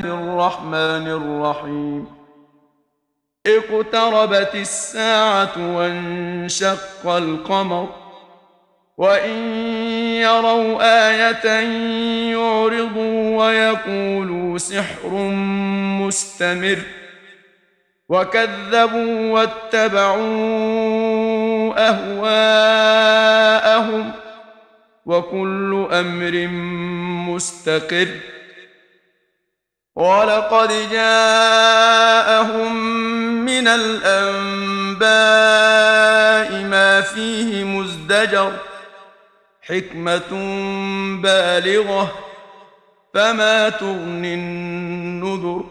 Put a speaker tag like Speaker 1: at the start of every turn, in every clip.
Speaker 1: الرحمن الرحيم. اقتربت الساعة وانشق القمر، وإن يروا آية يعرضوا ويقولوا سحر مستمر، وكذبوا واتبعوا أهواءهم، وكل أمر مستقر. ولقد جاءهم من الأنباء ما فيه مزدجر، حكمة بالغة، فما تغني النذر.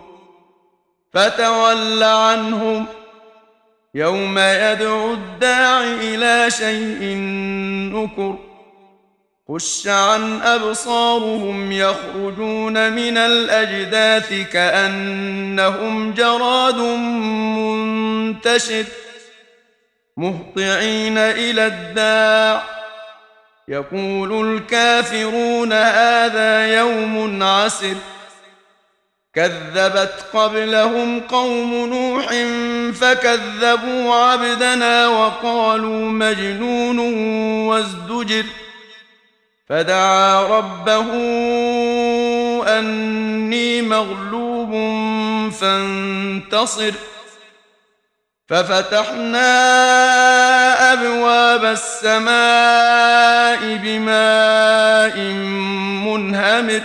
Speaker 1: فتول عنهم يوم يدعو الداع إلى شيء نكر. خش عن أبصارهم يخرجون من الأجداث كأنهم جراد منتشر، مهطعين إلى الداع يقول الكافرون هذا يوم عسر. كذبت قبلهم قوم نوح فكذبوا عبدنا وقالوا مجنون وازدجر. فدعا ربه أني مغلوب فانتصر. ففتحنا أبواب السماء بماء منهمر،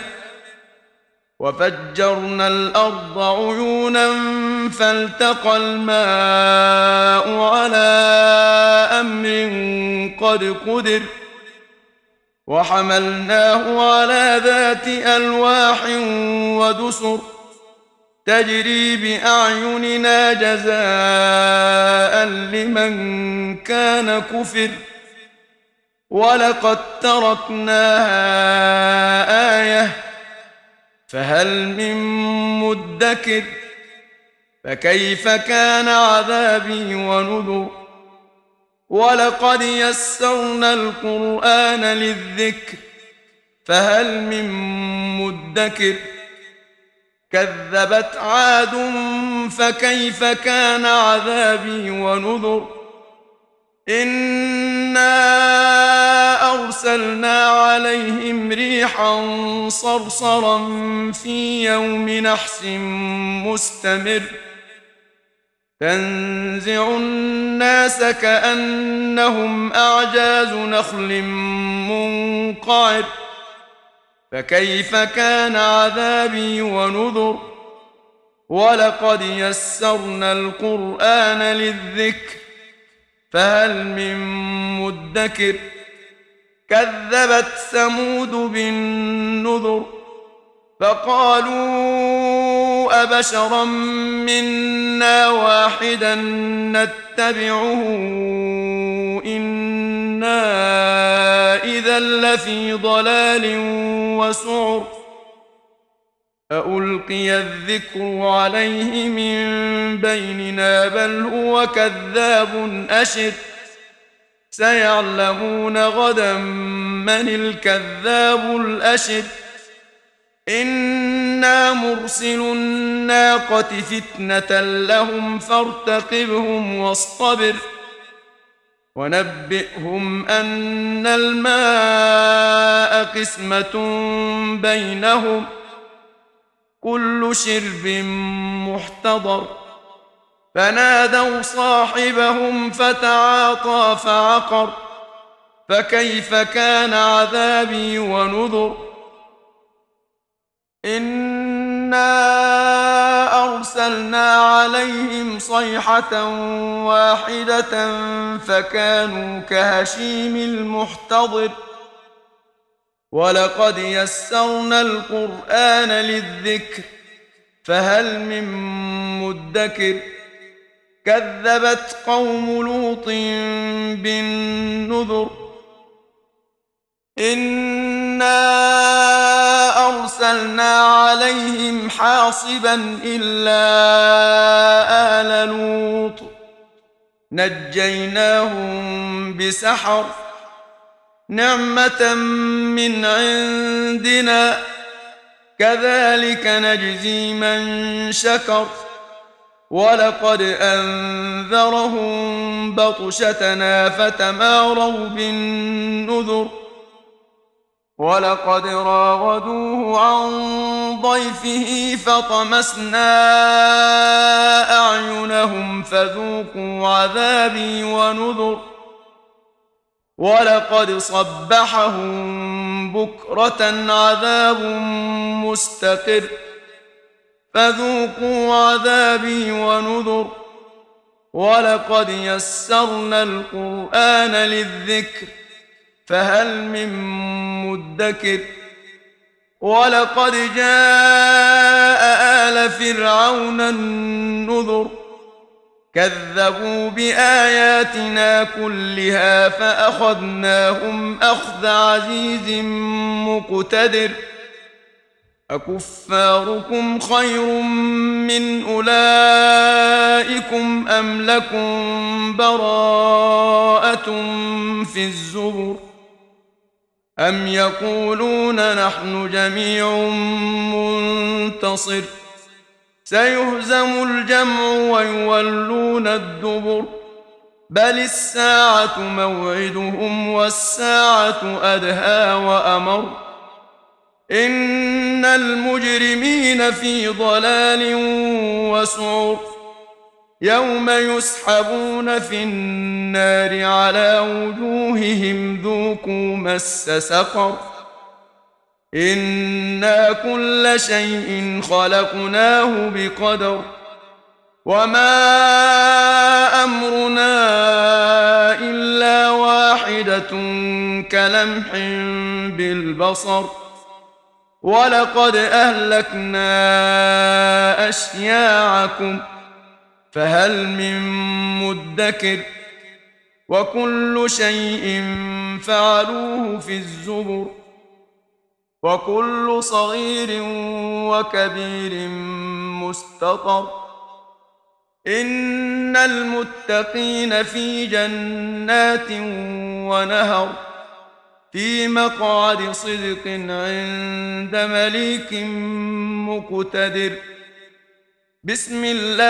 Speaker 1: وفجرنا الأرض عيونا فالتقى الماء على أمر قد قدر. وحملناه على ذات ألواح ودسر، تجري بأعيننا جزاء لمن كان كفر. ولقد تركناها آية فهل من مدكر. فكيف كان عذابي ونذر. ولقد يسرنا القرآن للذكر فهل من مدكر. كذبت عاد فكيف كان عذابي ونذر. إنا أرسلنا عليهم ريحا صرصرا في يوم نحس مستمر، تنزع الناس كأنهم أعجاز نخل منقعر. فكيف كان عذابي ونذر. ولقد يسرنا القرآن للذكر فهل من مدكر. كذبت ثمود بالنذر فقالوا أبشرا منا واحدا نتبعه إنا إذا لفي ضلال وسعر. ألقي الذكر عليه من بيننا بل هو كذاب أشر. سيعلمون غدا من الكذاب الأشر. إنا مرسل الناقة فتنة لهم فارتقبهم واصطبر. ونبئهم أن الماء قسمة بينهم كل شرب محتضر. فنادوا صاحبهم فتعاطى فعقر. فكيف كان عذابي ونذر. إنا أرسلنا عليهم صيحة واحدة فكانوا كهشيم المحتضر. ولقد يسرنا القرآن للذكر فهل من مدكر. كذبت قوم لوط بالنذر. إنا أرسلنا عليهم حاصبا إلا آل لوط نجيناهم بسحر نعمة من عندنا كذلك نجزي من شكر. ولقد أنذرهم بطشتنا فتماروا بالنذر. ولقد راودوه عن ضيفه فطمسنا أعينهم فذوقوا عذابي ونذر. ولقد صبحهم بكرة عذاب مستقر فذوقوا عذابي ونذر. ولقد يسرنا القرآن للذكر فهل من مدكر. ولقد جاء آل فرعون النذر. كذبوا بآياتنا كلها فأخذناهم أخذ عزيز مقتدر. أكفاركم خير من أولئكم أم لكم براءة في الزبر. أم يقولون نحن جميع منتصر. سيهزم الجمع ويولون الدبر. بل الساعة موعدهم والساعة أدهى وأمر. إن المجرمين في ضلال وسعر. يوم يسحبون في النار على وجوههم ذوقوا مس سقر. إنا كل شيء خلقناه بقدر. وما أمرنا إلا واحدة كلمح بالبصر. ولقد أهلكنا أشياعكم فهل من مدكر. وكل شيء فعلوه في الزبر. وكل صغير وكبير مستطر. إن المتقين في جنات ونهر في مقعد صدق عند مليك مقتدر. بسم الله